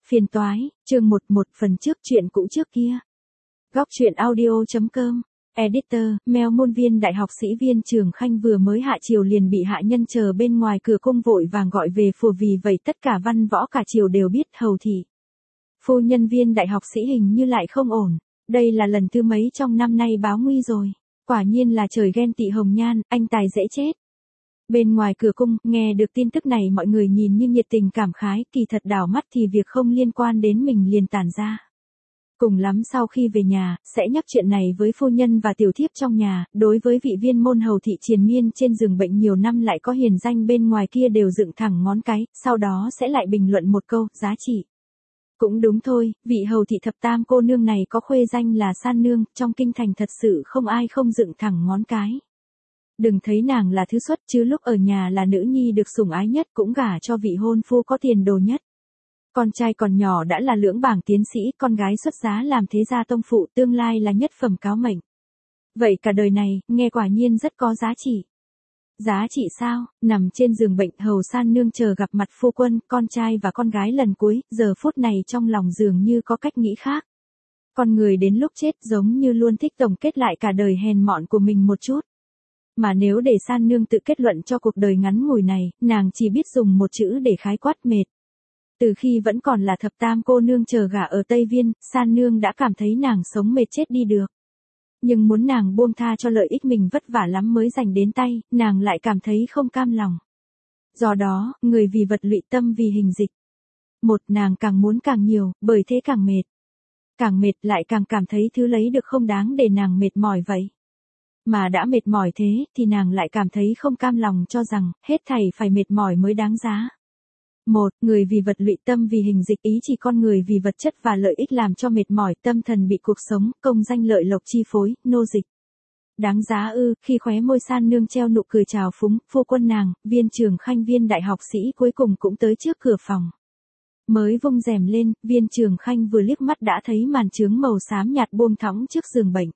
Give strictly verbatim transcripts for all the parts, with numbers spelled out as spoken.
Phiền toái, chương một một phần trước chuyện cũ trước kia. Góc truyện audio.com, Editor, Mèo môn viên đại học sĩ Viên Trường Khanh vừa mới hạ triều liền bị hạ nhân chờ bên ngoài cửa cung vội vàng gọi về phủ, vì vậy tất cả văn võ cả triều đều biết hầu thị. Phu nhân Viên đại học sĩ hình như lại không ổn, đây là lần thứ mấy trong năm nay báo nguy rồi, quả nhiên là trời ghen tị hồng nhan, anh tài dễ chết. Bên ngoài cửa cung, nghe được tin tức này mọi người nhìn như nhiệt tình cảm khái, kỳ thật đảo mắt thì việc không liên quan đến mình liền tản ra. Cùng lắm sau khi về nhà, sẽ nhắc chuyện này với phu nhân và tiểu thiếp trong nhà, đối với vị viên môn hầu thị triền miên trên giường bệnh nhiều năm lại có hiền danh bên ngoài kia đều dựng thẳng ngón cái, sau đó sẽ lại bình luận một câu, giá trị. Cũng đúng thôi, vị hầu thị thập tam cô nương này có khuê danh là San Nương, trong kinh thành thật sự không ai không dựng thẳng ngón cái. Đừng thấy nàng là thứ xuất chứ lúc ở nhà là nữ nhi được sủng ái nhất, cũng gả cho vị hôn phu có tiền đồ nhất. Con trai còn nhỏ đã là lưỡng bảng tiến sĩ, con gái xuất giá làm thế gia tông phụ, tương lai là nhất phẩm cáo mệnh. Vậy cả đời này, nghe quả nhiên rất có giá trị. Giá trị sao? Nằm trên giường bệnh, hầu San Nương chờ gặp mặt phu quân, con trai và con gái lần cuối, giờ phút này trong lòng dường như có cách nghĩ khác. Con người đến lúc chết giống như luôn thích tổng kết lại cả đời hèn mọn của mình một chút. Mà nếu để San Nương tự kết luận cho cuộc đời ngắn ngủi này, nàng chỉ biết dùng một chữ để khái quát: mệt. Từ khi vẫn còn là thập tam cô nương chờ gả ở Tây Viên, San Nương đã cảm thấy nàng sống mệt chết đi được. Nhưng muốn nàng buông tha cho lợi ích mình vất vả lắm mới giành đến tay, nàng lại cảm thấy không cam lòng. Do đó, người vì vật lụy tâm vì hình dịch. Một, nàng càng muốn càng nhiều, bởi thế càng mệt. Càng mệt lại càng cảm thấy thứ lấy được không đáng để nàng mệt mỏi vậy. Mà đã mệt mỏi thế, thì nàng lại cảm thấy không cam lòng, cho rằng, hết thảy phải mệt mỏi mới đáng giá. Một, người vì vật lụy tâm vì hình dịch, ý chỉ con người vì vật chất và lợi ích làm cho mệt mỏi, tâm thần bị cuộc sống, công danh lợi lộc chi phối, nô dịch. Đáng giá ư? Khi khóe môi San Nương treo nụ cười trào phúng, phu quân nàng, Viên Trường Khanh Viên đại học sĩ cuối cùng cũng tới trước cửa phòng. Mới vung rèm lên, Viên Trường Khanh vừa liếc mắt đã thấy màn chướng màu xám nhạt buông thõng trước giường bệnh.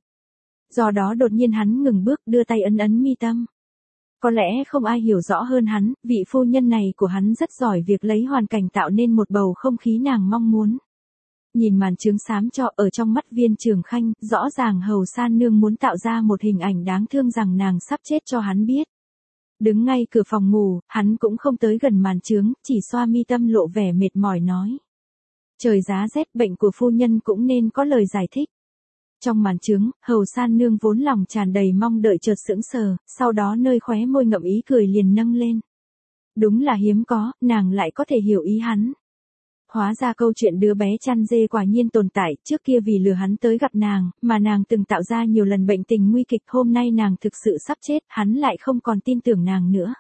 Do đó đột nhiên hắn ngừng bước, đưa tay ấn ấn mi tâm. Có lẽ không ai hiểu rõ hơn hắn, vị phu nhân này của hắn rất giỏi việc lấy hoàn cảnh tạo nên một bầu không khí nàng mong muốn. Nhìn màn chướng xám cho ở trong mắt Viên Trường Khanh, rõ ràng hầu San Nương muốn tạo ra một hình ảnh đáng thương rằng nàng sắp chết cho hắn biết. Đứng ngay cửa phòng ngủ, hắn cũng không tới gần màn chướng, chỉ xoa mi tâm lộ vẻ mệt mỏi nói. Trời giá rét, bệnh của phu nhân cũng nên có lời giải thích. Trong màn chướng, hầu San Nương vốn lòng tràn đầy mong đợi chợt sững sờ, sau đó nơi khóe môi ngậm ý cười liền nâng lên. Đúng là hiếm có, nàng lại có thể hiểu ý hắn. Hóa ra câu chuyện đứa bé chăn dê quả nhiên tồn tại, trước kia vì lừa hắn tới gặp nàng, mà nàng từng tạo ra nhiều lần bệnh tình nguy kịch, hôm nay nàng thực sự sắp chết, hắn lại không còn tin tưởng nàng nữa.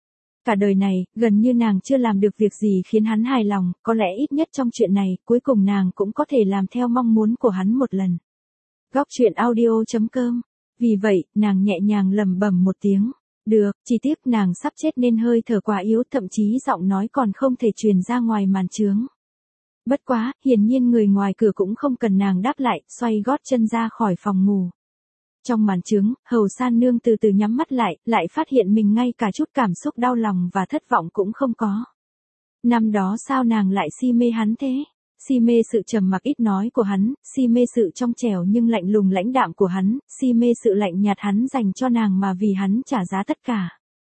Cả đời này, gần như nàng chưa làm được việc gì khiến hắn hài lòng, có lẽ ít nhất trong chuyện này, cuối cùng nàng cũng có thể làm theo mong muốn của hắn một lần. Góc truyện audio.com. Vì vậy, nàng nhẹ nhàng lẩm bẩm một tiếng. Được, chỉ tiếc nàng sắp chết nên hơi thở quá yếu, thậm chí giọng nói còn không thể truyền ra ngoài màn chướng. Bất quá, hiển nhiên người ngoài cửa cũng không cần nàng đáp lại, xoay gót chân ra khỏi phòng ngủ. Trong màn chướng, hầu San Nương từ từ nhắm mắt lại, lại phát hiện mình ngay cả chút cảm xúc đau lòng và thất vọng cũng không có. Năm đó sao nàng lại si mê hắn thế? Si mê sự trầm mặc ít nói của hắn, si mê sự trong trẻo nhưng lạnh lùng lãnh đạm của hắn, si mê sự lạnh nhạt hắn dành cho nàng mà vì hắn trả giá tất cả.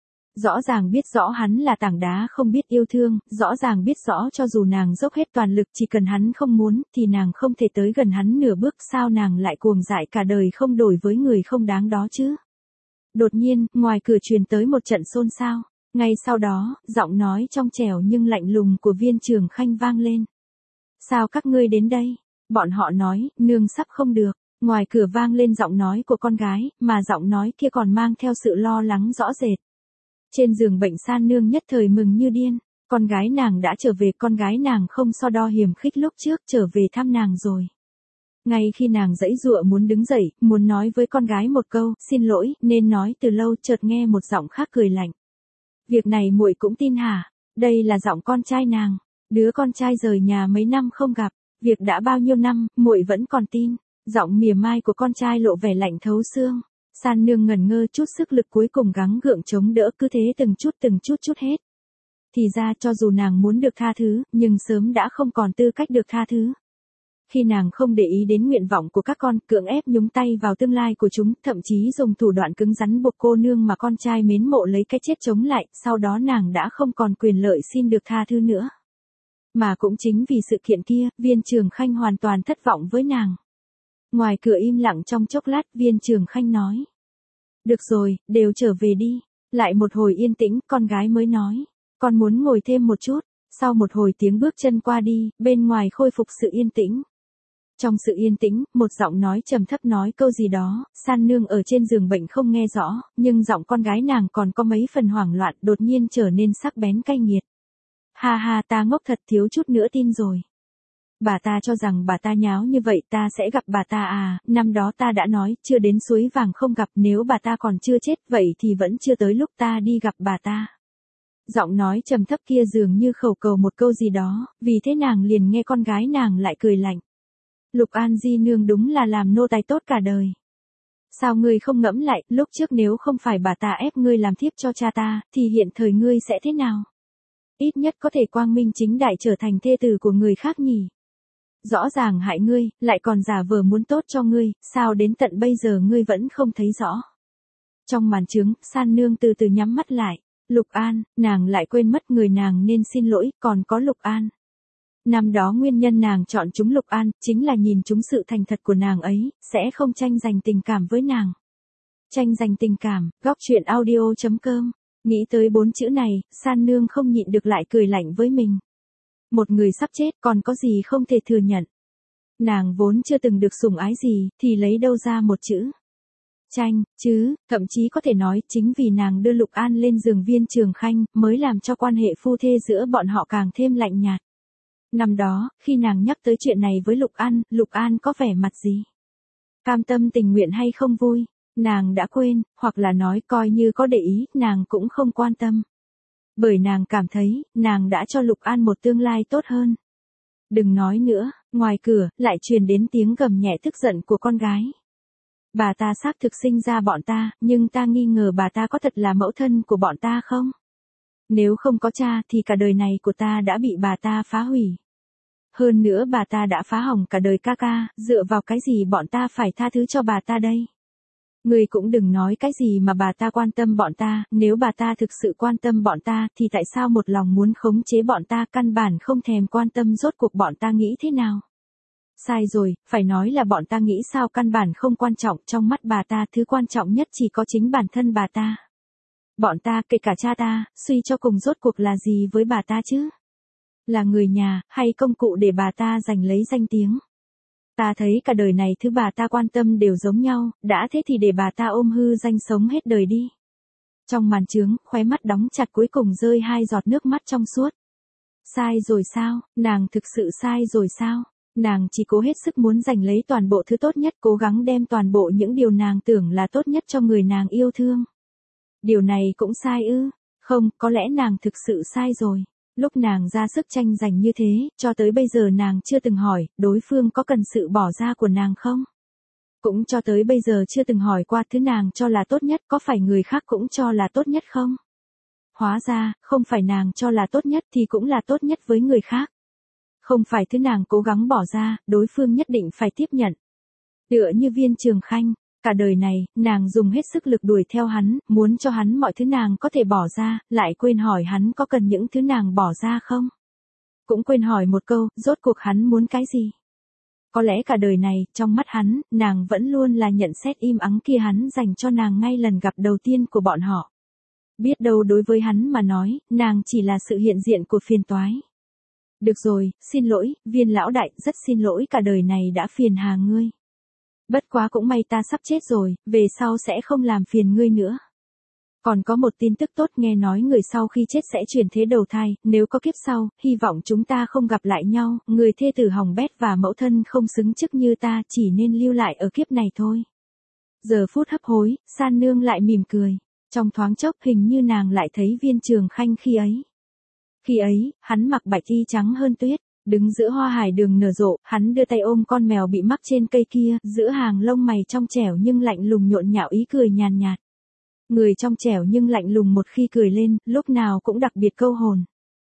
Rõ ràng biết rõ hắn là tảng đá không biết yêu thương, rõ ràng biết rõ cho dù nàng dốc hết toàn lực chỉ cần hắn không muốn thì nàng không thể tới gần hắn nửa bước, sao nàng lại cuồng dại cả đời không đổi với người không đáng đó chứ. Đột nhiên, ngoài cửa truyền tới một trận xôn xao, ngay sau đó, giọng nói trong trẻo nhưng lạnh lùng của Viên Trường Khanh vang lên. Sao các ngươi đến đây? Bọn họ nói, nương sắp không được. Ngoài cửa vang lên giọng nói của con gái, mà giọng nói kia còn mang theo sự lo lắng rõ rệt. Trên giường bệnh San Nương nhất thời mừng như điên, con gái nàng đã trở về, con gái nàng không so đo hiềm khích lúc trước trở về thăm nàng rồi. Ngay khi nàng giãy giụa muốn đứng dậy, muốn nói với con gái một câu, xin lỗi, nên nói từ lâu, chợt nghe một giọng khác cười lạnh. Việc này muội cũng tin hả? Đây là giọng con trai nàng. Đứa con trai rời nhà mấy năm không gặp, việc đã bao nhiêu năm, muội vẫn còn tin. Giọng mỉa mai của con trai lộ vẻ lạnh thấu xương. San Nương ngẩn ngơ, chút sức lực cuối cùng gắng gượng chống đỡ, cứ thế từng chút từng chút chút hết. Thì ra cho dù nàng muốn được tha thứ, nhưng sớm đã không còn tư cách được tha thứ. Khi nàng không để ý đến nguyện vọng của các con, cưỡng ép nhúng tay vào tương lai của chúng, thậm chí dùng thủ đoạn cứng rắn buộc cô nương mà con trai mến mộ lấy cái chết chống lại, sau đó nàng đã không còn quyền lợi xin được tha thứ nữa. Mà cũng chính vì sự kiện kia, Viên Trường Khanh hoàn toàn thất vọng với nàng. Ngoài cửa im lặng trong chốc lát, Viên Trường Khanh nói. Được rồi, đều trở về đi. Lại một hồi yên tĩnh, con gái mới nói. Con muốn ngồi thêm một chút. Sau một hồi tiếng bước chân qua đi, bên ngoài khôi phục sự yên tĩnh. Trong sự yên tĩnh, một giọng nói trầm thấp nói câu gì đó, San nương ở trên giường bệnh không nghe rõ, nhưng giọng con gái nàng còn có mấy phần hoảng loạn, đột nhiên trở nên sắc bén cay nghiệt. Ha ha, ta ngốc thật, thiếu chút nữa tin rồi. Bà ta cho rằng bà ta nháo như vậy ta sẽ gặp bà ta à, năm đó ta đã nói, chưa đến suối vàng không gặp, nếu bà ta còn chưa chết, vậy thì vẫn chưa tới lúc ta đi gặp bà ta. Giọng nói trầm thấp kia dường như khẩu cầu một câu gì đó, vì thế nàng liền nghe con gái nàng lại cười lạnh. Lục An di nương đúng là làm nô tài tốt cả đời. Sao ngươi không ngẫm lại, lúc trước nếu không phải bà ta ép ngươi làm thiếp cho cha ta, thì hiện thời ngươi sẽ thế nào? Ít nhất có thể quang minh chính đại trở thành thê tử của người khác nhỉ. Rõ ràng hại ngươi, lại còn giả vờ muốn tốt cho ngươi, sao đến tận bây giờ ngươi vẫn không thấy rõ. Trong màn trướng, San nương từ từ nhắm mắt lại. Lục An, nàng lại quên mất người nàng nên xin lỗi, còn có Lục An. Năm đó nguyên nhân nàng chọn chúng Lục An, chính là nhìn chúng sự thành thật của nàng ấy, sẽ không tranh giành tình cảm với nàng. Tranh giành tình cảm, góc truyện audio chấm com. Nghĩ tới bốn chữ này, San nương không nhịn được lại cười lạnh với mình. Một người sắp chết còn có gì không thể thừa nhận. Nàng vốn chưa từng được sủng ái gì, thì lấy đâu ra một chữ tranh, chứ, thậm chí có thể nói chính vì nàng đưa Lục An lên giường Viên Trường Khanh, mới làm cho quan hệ phu thê giữa bọn họ càng thêm lạnh nhạt. Năm đó, khi nàng nhắc tới chuyện này với Lục An, Lục An có vẻ mặt gì? Cam tâm tình nguyện hay không vui? Nàng đã quên, hoặc là nói coi như có để ý, nàng cũng không quan tâm. Bởi nàng cảm thấy, nàng đã cho Lục An một tương lai tốt hơn. Đừng nói nữa, ngoài cửa, lại truyền đến tiếng gầm nhẹ tức giận của con gái. Bà ta xác thực sinh ra bọn ta, nhưng ta nghi ngờ bà ta có thật là mẫu thân của bọn ta không? Nếu không có cha thì cả đời này của ta đã bị bà ta phá hủy. Hơn nữa bà ta đã phá hỏng cả đời ca ca, dựa vào cái gì bọn ta phải tha thứ cho bà ta đây? Người cũng đừng nói cái gì mà bà ta quan tâm bọn ta, nếu bà ta thực sự quan tâm bọn ta thì tại sao một lòng muốn khống chế bọn ta, căn bản không thèm quan tâm rốt cuộc bọn ta nghĩ thế nào? Sai rồi, phải nói là bọn ta nghĩ sao, căn bản không quan trọng, trong mắt bà ta thứ quan trọng nhất chỉ có chính bản thân bà ta. Bọn ta, kể cả cha ta, suy cho cùng rốt cuộc là gì với bà ta chứ? Là người nhà, hay công cụ để bà ta giành lấy danh tiếng? Ta thấy cả đời này thứ bà ta quan tâm đều giống nhau, đã thế thì để bà ta ôm hư danh sống hết đời đi. Trong màn trướng, khóe mắt đóng chặt cuối cùng rơi hai giọt nước mắt trong suốt. Sai rồi sao, nàng thực sự sai rồi sao? Nàng chỉ cố hết sức muốn giành lấy toàn bộ thứ tốt nhất, cố gắng đem toàn bộ những điều nàng tưởng là tốt nhất cho người nàng yêu thương. Điều này cũng sai ư? Không, có lẽ nàng thực sự sai rồi. Lúc nàng ra sức tranh giành như thế, cho tới bây giờ nàng chưa từng hỏi, đối phương có cần sự bỏ ra của nàng không? Cũng cho tới bây giờ chưa từng hỏi qua thứ nàng cho là tốt nhất có phải người khác cũng cho là tốt nhất không? Hóa ra, không phải nàng cho là tốt nhất thì cũng là tốt nhất với người khác. Không phải thứ nàng cố gắng bỏ ra, đối phương nhất định phải tiếp nhận. Tựa như Viên Trường Khanh, cả đời này, nàng dùng hết sức lực đuổi theo hắn, muốn cho hắn mọi thứ nàng có thể bỏ ra, lại quên hỏi hắn có cần những thứ nàng bỏ ra không? Cũng quên hỏi một câu, rốt cuộc hắn muốn cái gì? Có lẽ cả đời này, trong mắt hắn, nàng vẫn luôn là nhận xét im ắng kia hắn dành cho nàng ngay lần gặp đầu tiên của bọn họ. Biết đâu đối với hắn mà nói, nàng chỉ là sự hiện diện của phiền toái. Được rồi, xin lỗi, Viên lão đại, rất xin lỗi cả đời này đã phiền hà ngươi. Bất quá cũng may ta sắp chết rồi, về sau sẽ không làm phiền ngươi nữa. Còn có một tin tức tốt, nghe nói người sau khi chết sẽ chuyển thế đầu thai, nếu có kiếp sau, hy vọng chúng ta không gặp lại nhau, người thê tử hỏng bét và mẫu thân không xứng chức như ta chỉ nên lưu lại ở kiếp này thôi. Giờ phút hấp hối, San nương lại mỉm cười. Trong thoáng chốc hình như nàng lại thấy Viên Trường Khanh khi ấy. Khi ấy, hắn mặc bạch y trắng hơn tuyết, đứng giữa hoa hải đường nở rộ, hắn đưa tay ôm con mèo bị mắc trên cây kia, giữa hàng lông mày trong trẻo nhưng lạnh lùng nhộn nhạo ý cười nhàn nhạt. Người trong trẻo nhưng lạnh lùng một khi cười lên, lúc nào cũng đặc biệt câu hồn.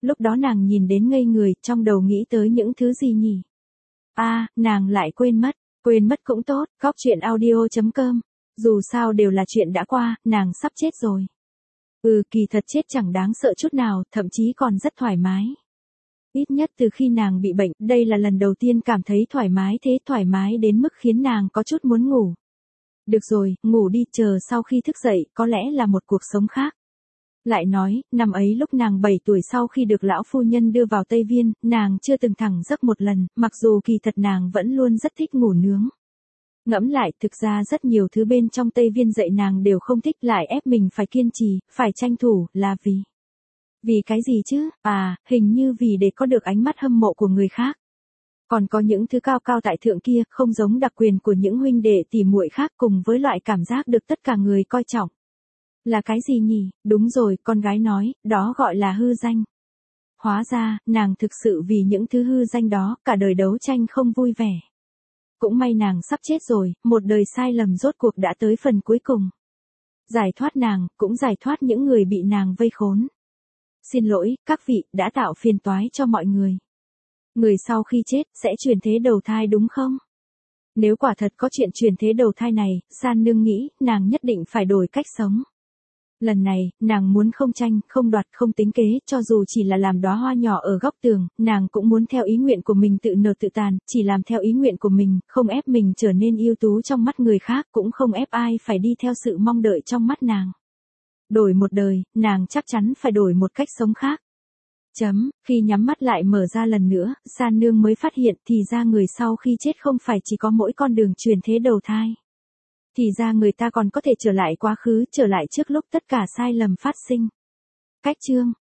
Lúc đó nàng nhìn đến ngây người, trong đầu nghĩ tới những thứ gì nhỉ? A, à, nàng lại quên mất, quên mất cũng tốt, góc chuyện audio chấm com. Dù sao đều là chuyện đã qua, nàng sắp chết rồi. Ừ, kỳ thật chết chẳng đáng sợ chút nào, thậm chí còn rất thoải mái. Ít nhất từ khi nàng bị bệnh, đây là lần đầu tiên cảm thấy thoải mái thế, thoải mái đến mức khiến nàng có chút muốn ngủ. Được rồi, ngủ đi, chờ sau khi thức dậy, có lẽ là một cuộc sống khác. Lại nói, năm ấy lúc nàng bảy tuổi sau khi được lão phu nhân đưa vào Tây Viên, nàng chưa từng thẳng giấc một lần, mặc dù kỳ thật nàng vẫn luôn rất thích ngủ nướng. Ngẫm lại, thực ra rất nhiều thứ bên trong Tây Viên dạy nàng đều không thích, lại ép mình phải kiên trì, phải tranh thủ, là vì... Vì cái gì chứ? À, hình như vì để có được ánh mắt hâm mộ của người khác. Còn có những thứ cao cao tại thượng kia, không giống đặc quyền của những huynh đệ tỉ muội khác, cùng với loại cảm giác được tất cả người coi trọng. Là cái gì nhỉ? Đúng rồi, con gái nói, đó gọi là hư danh. Hóa ra, nàng thực sự vì những thứ hư danh đó, cả đời đấu tranh không vui vẻ. Cũng may nàng sắp chết rồi, một đời sai lầm rốt cuộc đã tới phần cuối cùng. Giải thoát nàng, cũng giải thoát những người bị nàng vây khốn. Xin lỗi, các vị, đã tạo phiền toái cho mọi người. Người sau khi chết, sẽ chuyển thế đầu thai đúng không? Nếu quả thật có chuyện chuyển thế đầu thai này, San Nương nghĩ, nàng nhất định phải đổi cách sống. Lần này, nàng muốn không tranh, không đoạt, không tính kế, cho dù chỉ là làm đóa hoa nhỏ ở góc tường, nàng cũng muốn theo ý nguyện của mình tự nở tự tàn, chỉ làm theo ý nguyện của mình, không ép mình trở nên ưu tú trong mắt người khác, cũng không ép ai phải đi theo sự mong đợi trong mắt nàng. Đổi một đời, nàng chắc chắn phải đổi một cách sống khác. Chấm, khi nhắm mắt lại mở ra lần nữa, San Nương mới phát hiện thì ra người sau khi chết không phải chỉ có mỗi con đường chuyển thế đầu thai. Thì ra người ta còn có thể trở lại quá khứ, trở lại trước lúc tất cả sai lầm phát sinh. Cách chương